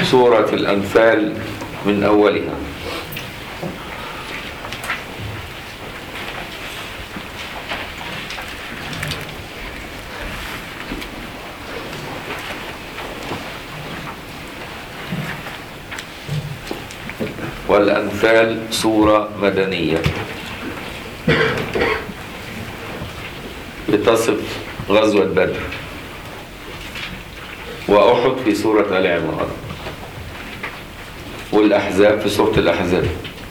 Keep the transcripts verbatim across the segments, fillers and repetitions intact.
سورة الأنفال من أولها. والأنفال سورة مدنية بتصف غزوة بدر، وأحد في سورة آل عمران، والأحزاب في سورة الأحزاب،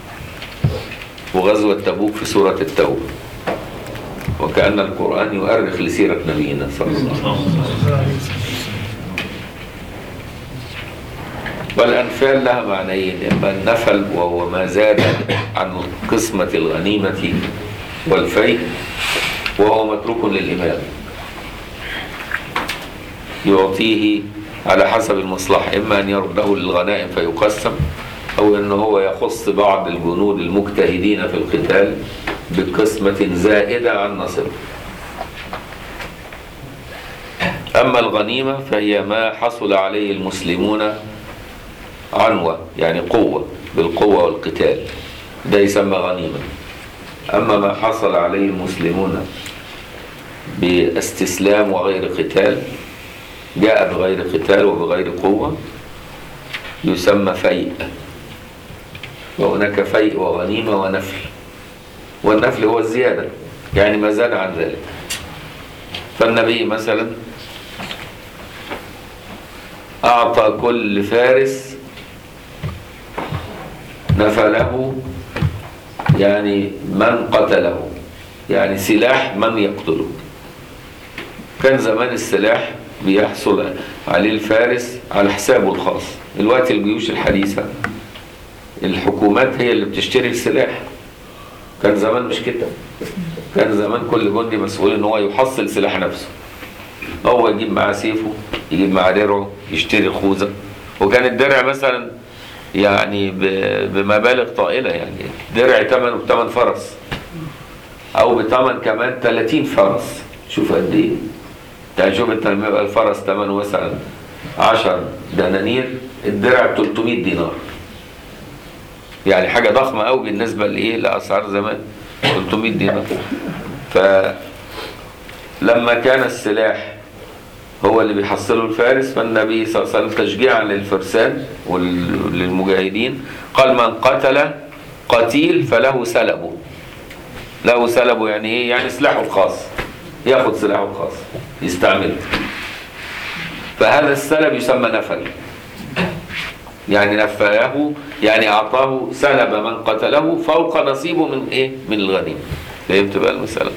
وغزوة تبوك في سورة التوبة. وكأن القرآن يؤرخ لسيرة نبينا صلى الله عليه وسلم. والأنفال لها معنيين: إما النفل وهو ما زاد عن قسمة الغنيمة والفيء وهو متروك للإمام يعطيه على حسب المصلحة، إما أن يرده للغنائم فيقسم، أو أنه هو يخص بعض الجنود المجتهدين في القتال بقسمة زائدة عن نصره. أما الغنيمة فهي ما حصل عليه المسلمون عنوة، يعني قوة بالقوة والقتال، ده يسمى غنيمة. أما ما حصل عليه المسلمون باستسلام وغير قتال، جاء بغير قتال وبغير قوة، يسمى فيء. وهناك فيء وغنيمة ونفل، والنفل هو الزيادة، يعني ما زاد عن ذلك. فالنبي مثلا أعطى كل فارس نفله، يعني من قتله، يعني سلاح من يقتله. كان زمان السلاح بيحصل عليه الفارس على حسابه الخاص. الوقت الجيوش الحديثة الحكومات هي اللي بتشتري السلاح، كان زمان مش كده. كان زمان كل جندي مسؤول ان هو يحصل سلاح نفسه، هو يجيب معاه سيفه، يجيب معاه درعه، يشتري خوذة. وكان الدرع مثلا يعني بمبالغ طائلة، يعني درع ثمنه بثمن فرس، او بثمن كمان ثلاثين فرس. شوف قد ايه، يعني شوف انت لما يبقى الفرس ثمنه مثلا عشر دنانير، الدرع ثلاثمائة دينار، يعني حاجة ضخمة قوي بالنسبة لايه لأسعار زمان، ثلاثمائة دينار. فلما كان السلاح هو اللي بيحصله الفارس، فالنبي صلى الله عليه وسلم تشجيعا للفرسان وللمجاهدين قال: من قتل قتيل فله سلبه. له سلبه يعني ايه؟ يعني سلاحه الخاص، ياخد سلاحه الخاص يستعمله. فهذا السلب يسمى نفل، يعني نفله، يعني اعطاه سلب من قتله فوق نصيبه من ايه؟ من الغنيمه. فهمت بقى المساله؟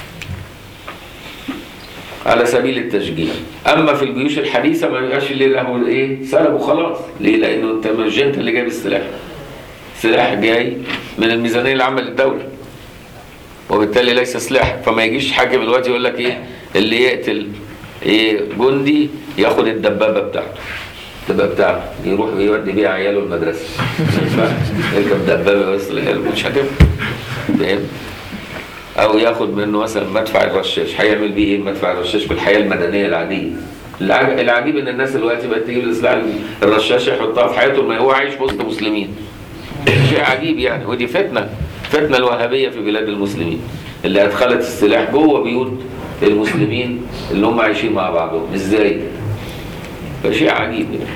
على سبيل التشجيع. اما في الجيوش الحديثه ما يبقاش اللي له ايه؟ سلبه خلاص. ليه؟ لانه انت مش انت اللي جايب السلاح، السلاح جاي من الميزانيه العامه للدوله، وبالتالي ليس سلاح. فما يجيش حاكم دلوقتي يقول لك ايه؟ اللي يقتل ايه جندي ياخد الدبابه بتاعته، الدبابه بتاعته يروح يودي بيها عياله المدرسه، يركب دبابه بس لعياله، مش هتفهم. فاهم؟ او ياخد منه مثلا مدفع الرشاش، هيعمل بيه ايه مدفع الرشاش في الحياه المدنيه العاديه؟ العجيب ان الناس دلوقتي بقت تجيب السلاح الرشاش يحطها في حياته، ما هو عايش في وسط مسلمين. شيء عجيب يعني. ودي فتنه، فتنه الوهابيه في بلاد المسلمين اللي ادخلت السلاح جوه بيوت المسلمين اللي هم عايشين مع بعضهم. ازاي؟ فشيء عجيب يعني.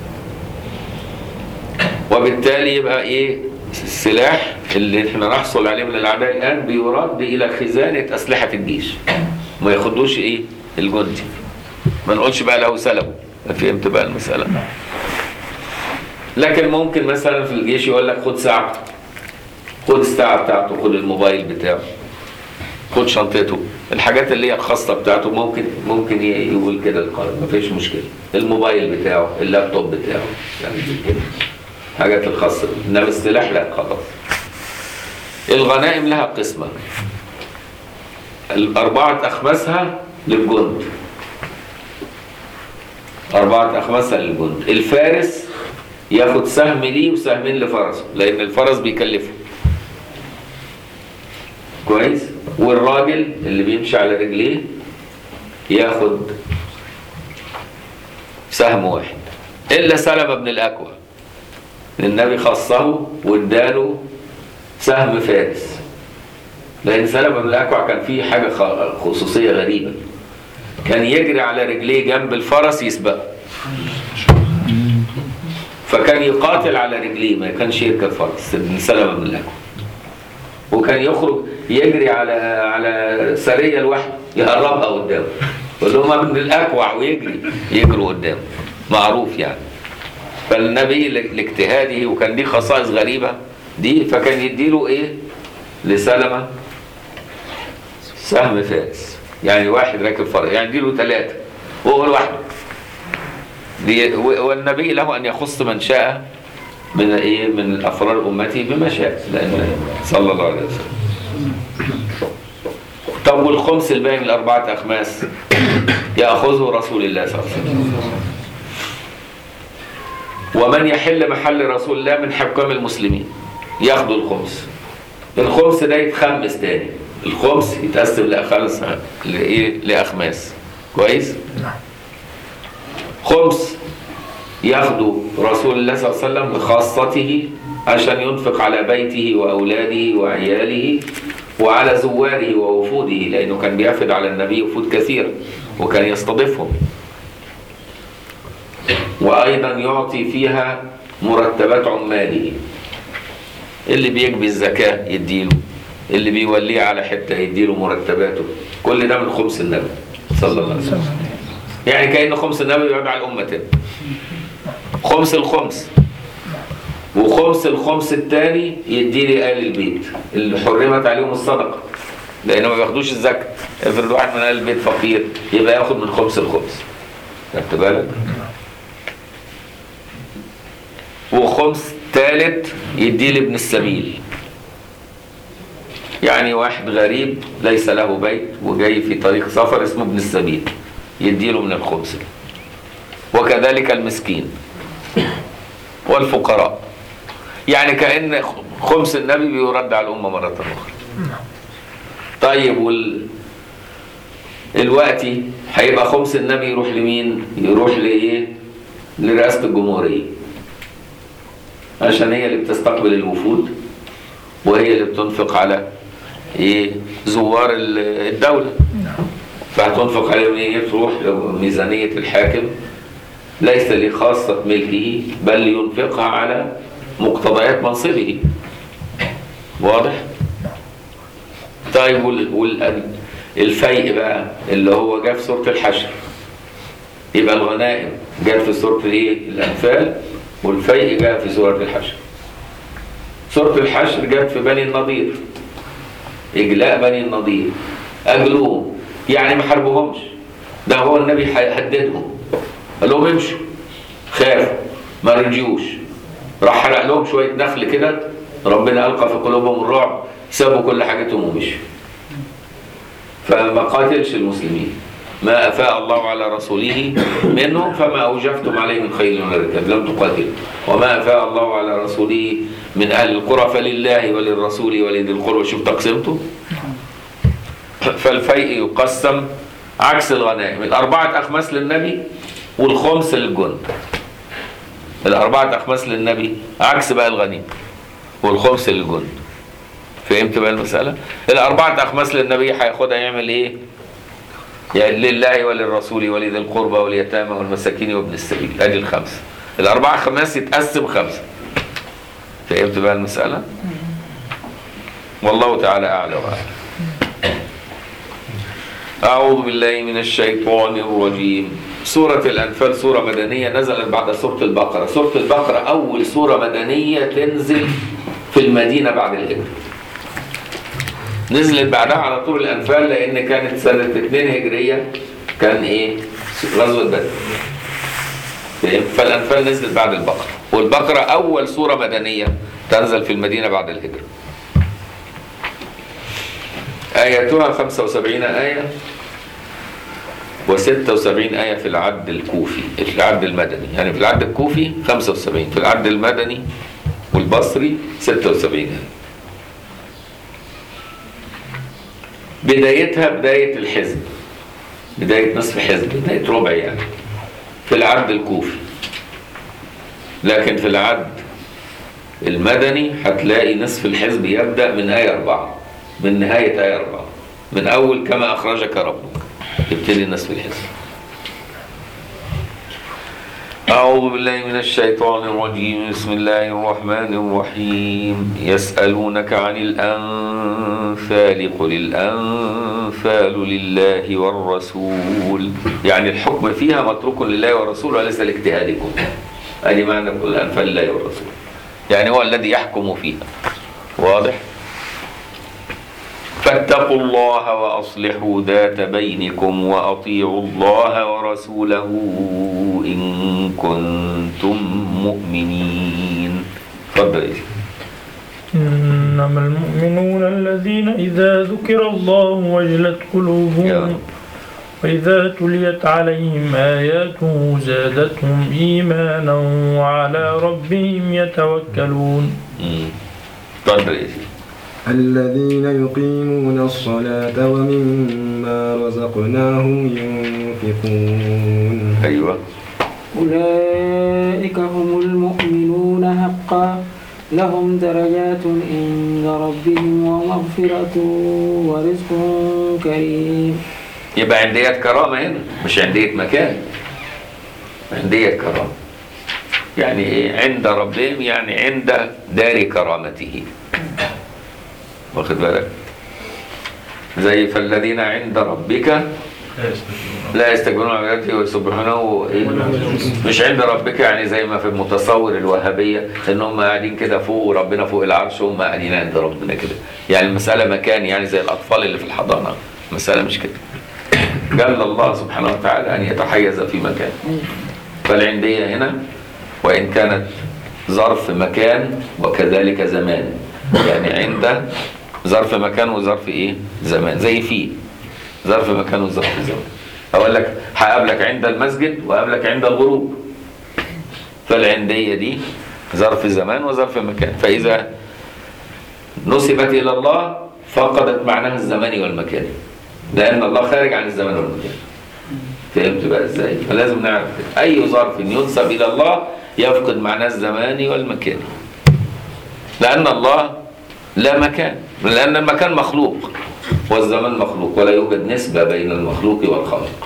وبالتالي يبقى ايه؟ السلاح اللي احنا نحصل عليه من الاعداء الان بيرد الى خزانه اسلحه الجيش، ما ياخدوش ايه؟ الجندي. ما نقولش بقى له سلبه. فهمت بقى المساله؟ لكن ممكن مثلا في الجيش يقول لك خد ساعته، خد الساعه بتاعته، خد الموبايل بتاعه، خد شنطته، الحاجات اللي هي الخاصه بتاعته. ممكن ممكن يقول كده القائد، ما فيش مشكله. الموبايل بتاعه، اللابتوب بتاعه، يعني كده حاجات الخاصه. انما السلاح لا، خلاص. الغنائم لها قسمه، الاربعه اخماسها للجند، أربعة أخماسها للجند. الفارس ياخد سهم ليه وسهمين لفرسه، لأن الفرس بيكلفه كويس. والراجل اللي بيمشي على رجليه ياخد سهم واحد. إلا سلمة بن الأكوع، النبي خصه واداله سهم فارس، لأن سلمة بن الأكوع كان فيه حاجة خصوصية غريبة، كان يجري على رجليه جنب الفرس يسبقه، فكان يقاتل على رجليه ما كانش يركب فرس ابن سلمة بن الأكوع، وكان يخرج يجري على على سرية لوحده يهربها قدامه، يقول لهم ابن الأكوع ويجري يجروا قدامه، معروف يعني. فالنبي لاجتهاده وكان ليه خصائص غريبة دي، فكان يديله ايه لسلمة سهم فارس، يعني واحد راكب فرس يعني يديله ثلاثة وهو لوحده. والنبي له ان يخص من شاء من ايه من افراد امته بما شاء، لان صلى الله عليه وسلم. طب والخمس الباقي من الاربعه اخماس ياخذه رسول الله صلى الله عليه وسلم. ومن يحل محل رسول الله من حكام المسلمين ياخدوا الخمس. الخمس ده يتخمس تاني، الخمس يتقسم لأخماس لإيه لأخماس، كويس؟ خمس ياخده رسول الله صلى الله عليه وسلم لخاصته عشان ينفق على بيته وأولاده وعياله وعلى زواره ووفوده، لأنه كان بيفد على النبي وفود كثيرة وكان يستضيفهم. وأيضا يعطي فيها مرتبات عماله، اللي بيجبي الزكاة يديله، اللي بيوليه على حتة يديله مرتباته، كل ده من خمس النبي صلى الله عليه وسلم. يعني كأن خمس النبي يقعد على الأمة تاني. خمس الخمس وخمس الخمس الثاني يدي لي آل البيت اللي حرمت عليهم الصدقة، لأنه ما بياخدوش الزكاة. افرض واحد من آل البيت فقير يبقى ياخد من خمس الخمس، خدت بالك؟ وخمس ثالث يدي لابن السبيل، يعني واحد غريب ليس له بيت وجاي في طريق سفر اسمه ابن السبيل يدي له من الخمس. وكذلك المسكين والفقراء، يعني كأن خمس النبي بيرد على الأمة مرة أخرى. طيب وال الوقتي هيبقى خمس النبي يروح لمين؟ يروح لإيه؟ لرئاسة الجمهورية، عشان هي اللي بتستقبل الوفود وهي اللي بتنفق على ايه زوار الدولة، فهتنفق عليهم ايه؟ تروح ميزانية الحاكم ليس لخاصة ملكه بل ينفقها على مقتضيات منصبه، واضح؟ طيب والفيء بقى اللي هو جاء في سورة الحشر، يبقى الغنائم جاء في سورة ايه؟ الأنفال، والفيء جاء في سورة الحشر. سورة الحشر جاءت في بني النضير، إجلاء بني النضير، أجلوهم يعني ما حاربوهمش، ده هو النبي هددهم قال لهم امشوا، خافوا ما رجيوش، راح حرق لهم شوية نخل كده، ربنا ألقى في قلوبهم الرعب، سابوا كل حاجتهم ومشوا. فما قاتلش المسلمين، ما أفاء الله على رسوله منهم فما أوجفتم عليه من خيل وركاب لم تقاتلوا، وما أفاء الله على رسوله من أهل القرى فلله وللرسول ولذي القربى. شوف تقسيمته. فالفيء يقسم عكس الغنائم، الأربعة أخماس للنبي والخمس للجند. الأربعة أخماس للنبي عكس بقى الغنيمة والخمس للجند. فهمت بقى المسألة؟ الأربعة أخماس للنبي هياخدها يعمل إيه؟ يعني لله وللرسول ولذي القربى واليتامى والمساكين وابن السبيل، ادي الخمسه. الاربعه خماس يتقسم خمسه. فهمت بقى المساله؟ والله تعالى اعلى واعلم. اعوذ بالله من الشيطان الرجيم. سوره الانفال سوره مدنيه نزلت بعد سوره البقره. سوره البقره اول سوره مدنيه تنزل في المدينه بعد الهجره. نزلت بعدها على طول الأنفال، لأن كانت سنة اتنين هجرية، كان إيه؟ غزوة بدر. فالأنفال نزلت بعد البقرة، والبقرة أول سورة مدنية تنزل في المدينة بعد الهجرة. آياتها خمسة وسبعين آية وستة وسبعين آية في العد الكوفي، في العد المدني، يعني في العد الكوفي خمسة وسبعين، في العد المدني والبصري ستة وسبعين آية. بدايتها بداية الحزب، بداية نصف حزب، بداية ربع يعني في العرض الكوفي. لكن في العد المدني هتلاقي نصف الحزب يبدأ من آية أربعة، من نهاية آية أربعة، من أول كما أخرجك ربك يبتدي نصف الحزب. أعوذ بالله من الشيطان الرجيم. بسم الله الرحمن الرحيم. يسألونك عن الأنفال قل الأنفال لله والرسول، يعني الحكم فيها متروك لله والرسول وليس لاجتهادكم. أدي معنى قل الأنفال لله والرسول، يعني هو الذي يحكم فيها. واضح؟ فاتقوا الله وأصلحوا ذات بينكم وأطيعوا الله ورسوله إن كنتم مؤمنين. تفضل. إنما المؤمنون الذين إذا ذكر الله وجلت قلوبهم وإذا تليت عليهم آياته زادتهم إيمانا وعلى ربهم يتوكلون. تفضل. الذين يقيمون الصلاة ومما رزقناهم ينفقون. أيوة. أولئك هم المؤمنون حقا لهم درجات عند ربهم ومغفرة ورزق كريم. يبقى عندية كرامة هنا، مش عندية مكان، عندية كرامة. يعني إيه عند ربهم؟ يعني عند دار كرامته. واخد بالك؟ زي فالذين عند ربك لا يستكبرون عن عبادته ويسبحونه. ايه مش عند ربك يعني زي ما في المتصور الوهابيه ان هم قاعدين كده فوق وربنا فوق العرش وهم قاعدين عند ربنا كده، يعني المساله مكان، يعني زي الاطفال اللي في الحضانه. المساله مش كده. جل الله سبحانه وتعالى ان يتحيز في مكان. فالعنديه هنا وان كانت ظرف مكان وكذلك زمان، يعني عند ظرف مكان وظرف ايه زمان، زي فيه ظرف مكان وظرف زمان. اقول لك هقابلك عند المسجد وقابلك عند الغروب، فالعنديه دي ظرف زمان وظرف مكان. فاذا نسبت الى الله فقدت معناها الزمان والمكان، لان الله خارج عن الزمان والمكان. فهمت بقى ازاي؟ فلازم نعرف كده. اي ظرف ينسب الى الله يفقد معناه الزمان والمكان، لان الله لا مكان، لأن المكان مخلوق والزمان مخلوق ولا يوجد نسبة بين المخلوق والخالق.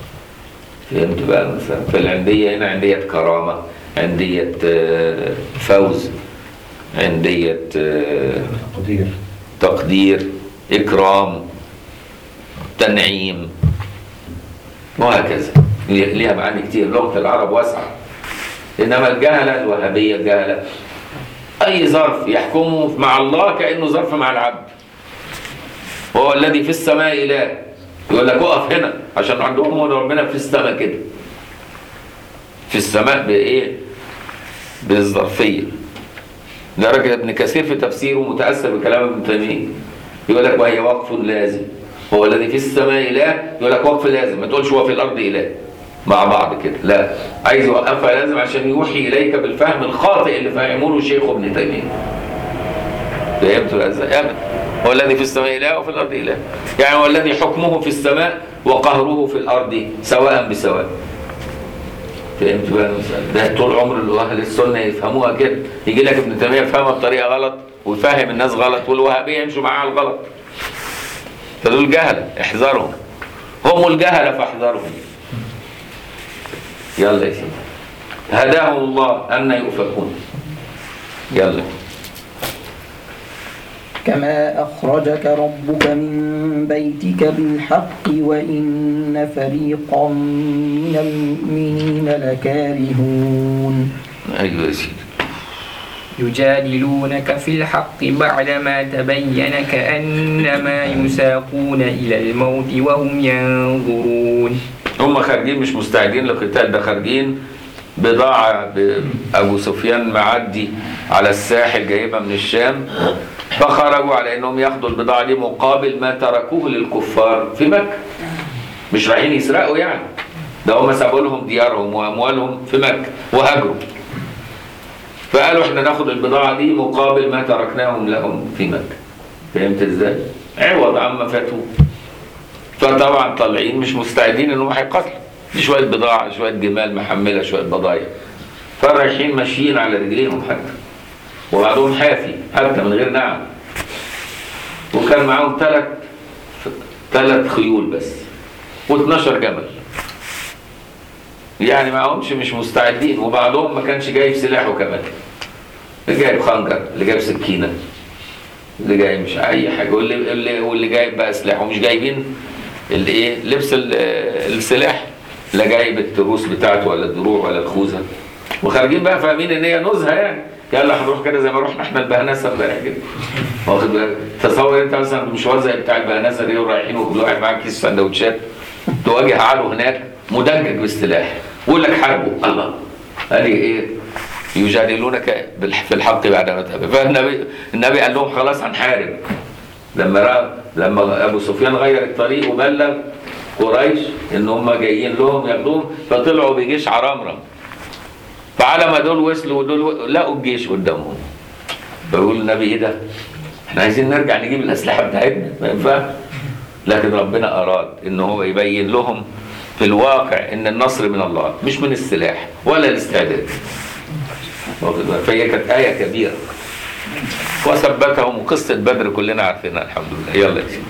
فهمت بقى مثلا؟ فالعندية هنا عندية كرامة، عندية فوز، عندية تقدير تقدير إكرام، تنعيم، وهكذا. ليها معاني كتير. لغة العرب واسعة. إنما الجهلة الوهابية الجهلة أي ظرف يحكمه مع الله كأنه ظرف مع العبد. وهو الذي في السماء إله، يقول لك اقف هنا عشان عندهم ربنا في السماء كده. في السماء بإيه؟ بالظرفية. لدرجة ابن كثير في تفسيره متأثر بكلام ابن تيمية، يقول لك وهي وقف لازم. هو الذي في السماء إله، يقول لك وقف لازم، ما تقولش هو في الأرض إله مع بعض كده، لا، عايز يوقفها لازم عشان يوحي إليك بالفهم الخاطئ اللي فهمونه شيخ ابن تيمية. فهمت ازاي؟ ابدا. هو الذي في السماء اله وفي الارض اله، يعني هو الذي حكمه في السماء وقهره في الارض سواء بسواء. فهمت بقى المسألة؟ ده طول عمر اهل السنه يفهموها كده. يجي لك ابن تيميه يفهمها بطريقه غلط ويفهم الناس غلط، والوهابيه يمشوا معاه على الغلط. فدول جهله، احذرهم. هم الجهله فاحذرهم. يلا يا سيدي. هداهم الله أن يؤفكون. يلا. كما أخرجك ربك من بيتك بالحق وإن فريقا من المؤمنين لكارهون. أيوة يا سيدي. يجادلونك في الحق بعدما تبين كأنما يساقون إلى الموت وهم ينظرون. هم خارجين مش مستعدين للقتال، ده خارجين بضاعة. أبو سفيان معدي على الساحل جايبها من الشام، فخرجوا على أنهم ياخدوا البضاعة دي مقابل ما تركوه للكفار في مكة. مش رايحين يسرقوا يعني، ده هم سابوا لهم ديارهم وأموالهم في مكة وهاجروا. فقالوا احنا ناخد البضاعة دي مقابل ما تركناهم لهم في مكة. فهمت ازاي؟ عوض عما فاتوه. فطبعا طالعين مش مستعدين انهم هيقتلوا. دي شوية بضاعة، شوية جمال محملة، شوية بضايع. فالرايحين ماشيين على رجليهم حتى، وبعضهم حافي حتى من غير نعم، وكان معاهم ثلاث ثلاث خيول بس و12 جمل، يعني معاهمش مش مستعدين، وبعضهم ما كانش جايب سلاحه كمان، اللي جايب خنجر، اللي جايب سكينه، اللي جايب مش اي حاجه، واللي اللي واللي جايب بقى سلاح، ومش جايبين اللي ايه لبس السلاح، لا جايب التروس بتاعته ولا الدروع ولا الخوذه، وخارجين بقى فاهمين ان هي نزهه يعني، يلا هنروح كده زي ما رحنا احنا البهنسه امبارح كده، واخد بالك؟ تصور انت مثلا مشوار زي بتاع البهنسه دي ورايحين وكل واحد معاه كيس سندوتشات، تواجه عدو هناك مدجج بالسلاح ويقول لك حاربوا، الله ادي ايه؟ يجادلونك في الحق بعد ما تاب. فالنبي النبي قال لهم خلاص هنحارب. لما رأى لما ابو سفيان غير الطريق وبلغ قريش ان هم جايين لهم ياخدوهم، فطلعوا بجيش عرمرم، فعلى ما دول وصلوا ودول لقوا الجيش قدامهم، فيقول النبي ايه ده؟ احنا عايزين نرجع نجيب الاسلحه بتاعتنا، ما ينفعش. لكن ربنا اراد ان هو يبين لهم في الواقع ان النصر من الله مش من السلاح ولا الاستعداد. فهي كانت آية كبيرة وثبتهم، وقصة بدر كلنا عارفينها الحمد لله. يلا يا سيدي.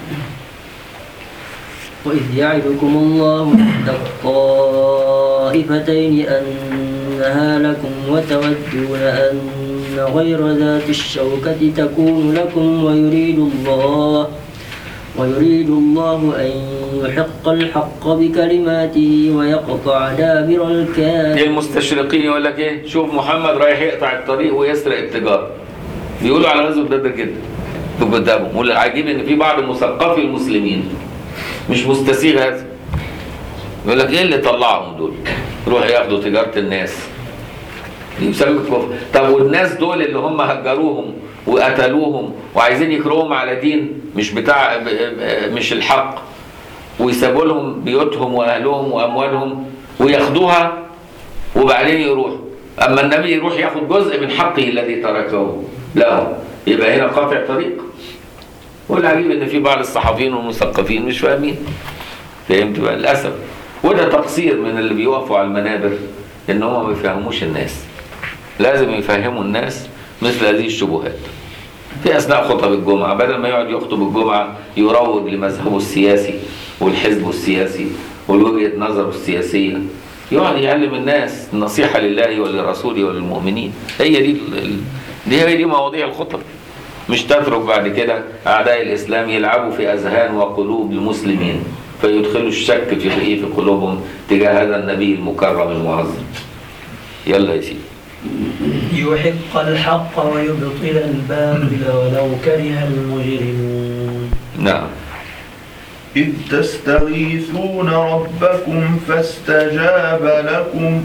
وإذ يعدكم الله إحدى الطائفتين أنها لكم وتودون أن غير ذات الشوكة تكون لكم ويريد الله ويريد الله أن يحق الحق بكلماته ويقطع دابر الكافرين. المستشرقين يقول لك ايه؟ شوف محمد رايح يقطع الطريق ويسرق التجارة. بيقولوا على غزوة بدر كده قدامهم، والعجيب ان في بعض مثقفي المسلمين مش مستسيغ هذا. يقول لك ايه اللي طلعهم دول؟ يروحوا ياخدوا تجارة الناس. يسمى كفر. طب والناس دول اللي هم هجروهم وقتلوهم وعايزين يكرهوهم على دين مش بتاع مش الحق، ويسيبوا لهم بيوتهم واهلهم واموالهم وياخدوها وبعدين يروحوا، اما النبي يروح ياخد جزء من حقه الذي تركه له، يبقى هنا قاطع طريق. والعجيب ان في بعض الصحفيين والمثقفين مش فاهمين. فهمت بقى للاسف. وده تقصير من اللي بيوقفوا على المنابر ان هم ما يفهموش الناس. لازم يفهموا الناس مثل هذه الشبهات في اثناء خطب الجمعه، بدل ما يقعد يخطب الجمعه يروج لمذهبه السياسي والحزب السياسي والوجهه نظره السياسيه، يقعد يعلم الناس النصيحه لله ولرسوله وللمؤمنين. هي دي دي هي دي مواضيع الخطب، مش تترك بعد كده اعداء الاسلام يلعبوا في اذهان وقلوب المسلمين فيدخلوا الشك في في قلوبهم تجاه هذا النبي المكرم المعظم. يلا يا سيدي. يحق الحق ويبطل الباطل ولو كره المجرمون. نعم. إذ تستغيثون ربكم فاستجاب لكم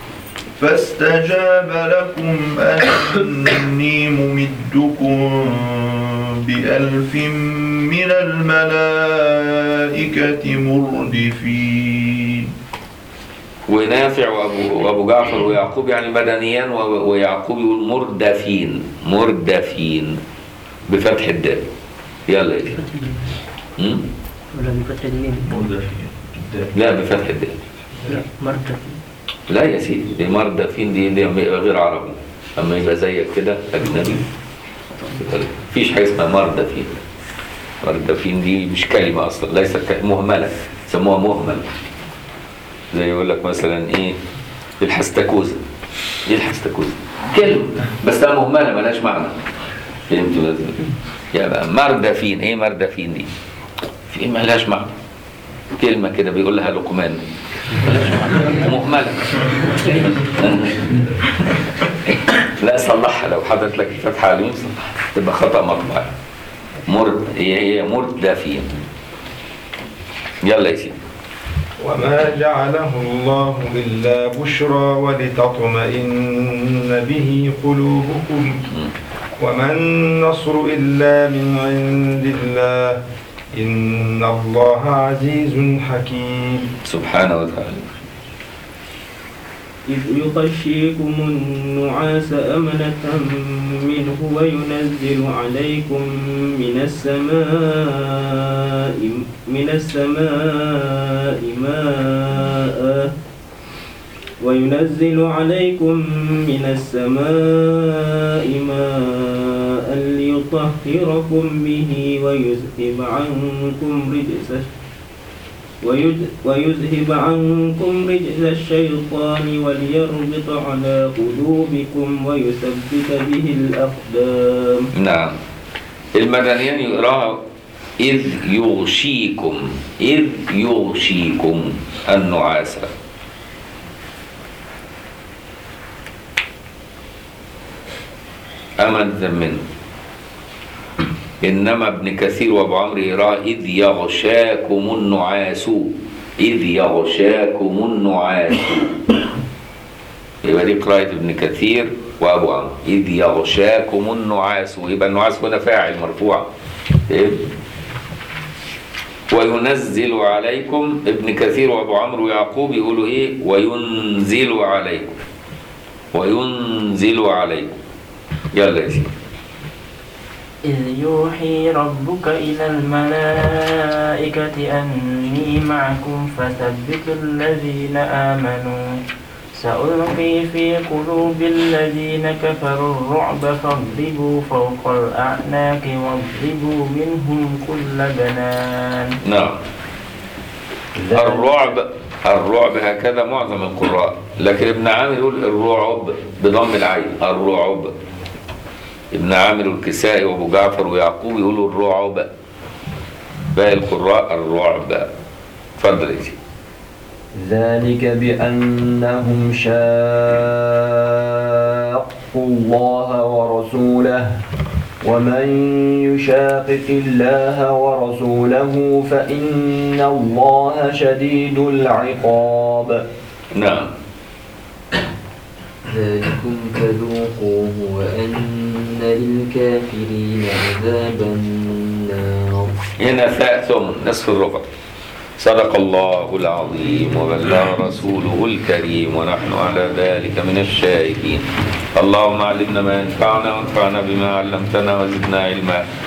فاستجاب لكم أني ممدكم بألف من الملائكة مردفين. ونافع وابو, وأبو جعفر ويعقوب يعني مدنيان، ويعقوب يقول مردفين مردفين بفتح الدال. يلا يا سيدي. ولا بفتح الميم؟ لا بفتح الدال. لا مردفين. لا يا سيدي، دي مردفين دي, دي غير عربي، اما يبقى زيك كده اجنبي مفيش حاجه اسمها مردفين. مردفين دي مش كلمه اصلا، ليست مهمله، سموها مهمل. زي يقول لك مثلا ايه الحستكوزه. ايه الحستكوزه؟ كلمه بس ده مهمله مالهاش معنى. فهمتوا؟ يبقى مردفين. ايه مردفين دي؟ في مالهاش معنى، كلمه كده بيقول لها لقمان مهمله. لا صلحها، لو حدث لك فتحه على اليمين صلحها تبقى خطا مطبعي. مرد هي هي مردفين. يلا يا سيدي. وما جعله الله إلا بشرى ولتطمئن به قلوبكم وما النصر إلا من عند الله إن الله عزيز حكيم. سبحانه وتعالى. إذ يغشيكم النعاس أمنة منه وينزل عليكم من السماء من السماء ماء وينزل عليكم من السماء ماء ليطهركم به ويذهب عنكم رجس ويذهب عنكم رجز الشيطان وليربط على قلوبكم ويثبت به الأقدام. نعم. المدنيين يقراها إذ يغشيكم إذ يغشيكم النعاس. أمنة منه. إنما ابن كثير وابو عمرو يقراها إذ يغشاكم النعاس إذ يغشاكم النعاس. يبقى دي قراءة ابن كثير وابو عمرو إذ يغشاكم النعاس، ويبقى النعاس هنا فاعل مرفوع. إيه؟ وينزل عليكم. ابن كثير وابو عمرو ويعقوب يقولوا ايه؟ وينزل عليكم وينزل عليكم. يلا يا سيدي. إذ يوحي ربك إلى الملائكة أني معكم فثبتوا الذين آمنوا سألقي في قلوب الذين كفروا الرعب فاضربوا فوق الأعناق واضربوا منهم كل بنان. نعم. الرعب الرعب هكذا معظم القراء، لكن ابن عامر يقول الرعب بضم العين الرعب. ابن عامر الكسائي وابو جعفر ويعقوب يقولوا الرعب. باقي القراء الرعب. اتفضل يا سيدي. ذلك بأنهم شاقوا الله ورسوله ومن يشاقق الله ورسوله فإن الله شديد العقاب. نعم. ذلكم فذوقوه وأن للكافرين عذاب النار. هنا ثاء ثم نصف الربع. صدق الله العظيم وبلغ رسوله الكريم ونحن على ذلك من الشاهدين. اللهم علمنا ما ينفعنا وانفعنا بما علمتنا وزدنا علما.